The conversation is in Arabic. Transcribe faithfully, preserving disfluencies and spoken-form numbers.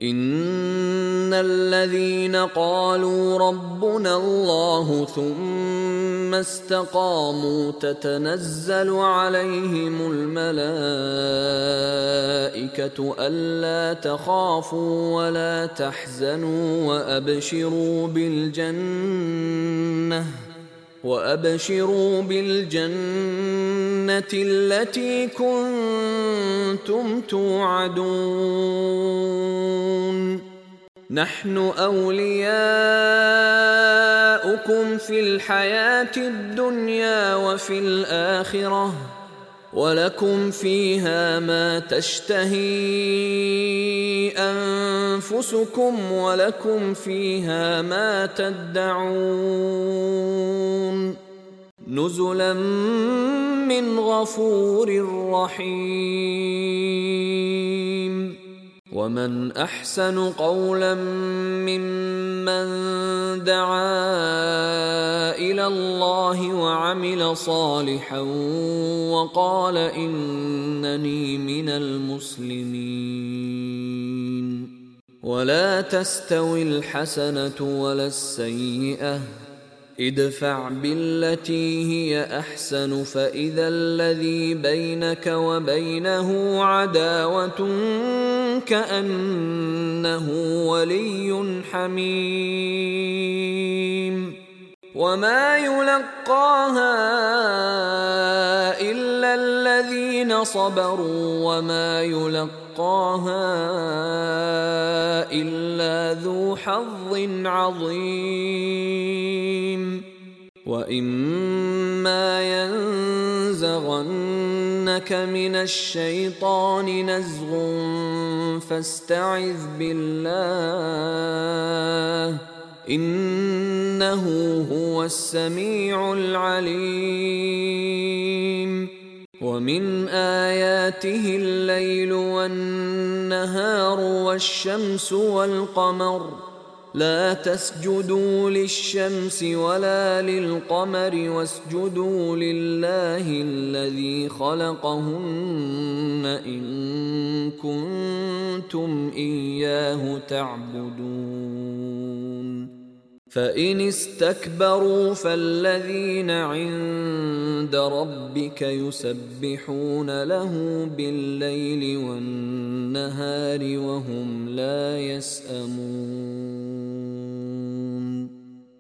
إن الذين قالوا ربنا الله ثم استقاموا تتنزل عليهم الملائكة ألا تخافوا ولا تحزنوا وأبشروا بالجنة وأبشروا بالجنة التي كنتم توعدون نحن أولياؤكم في الحياة الدنيا وفي الآخرة ولكم فيها ما تشتهي أنفسكم ولكم فيها ما تدعون نزلا من غفور رحيم ومن أحسن قولا ممن دعا إلى الله وعمل صالحا وقال إنني من المسلمين ولا تستوي الحسنة ولا السيئة ادفع بالتي هي أحسن فإذا الذي بينك وبينه عداوة كأنه ولي حميم وما يلقاها إلا الذين صبروا وما يلقاها إلا ذو حظ عظيم وإما ينزغنك من الشيطان نزغ فاستعذ بالله إنه هو السميع العليم ومن آياته الليل والنهار والشمس والقمر لا تسجدوا للشمس ولا للقمر واسجدوا لله الذي خلقهن إن كنتم إياه تعبدون فإن استكبروا فالذين عند ربك يسبحون له بالليل والنهار وهم لا يسأمون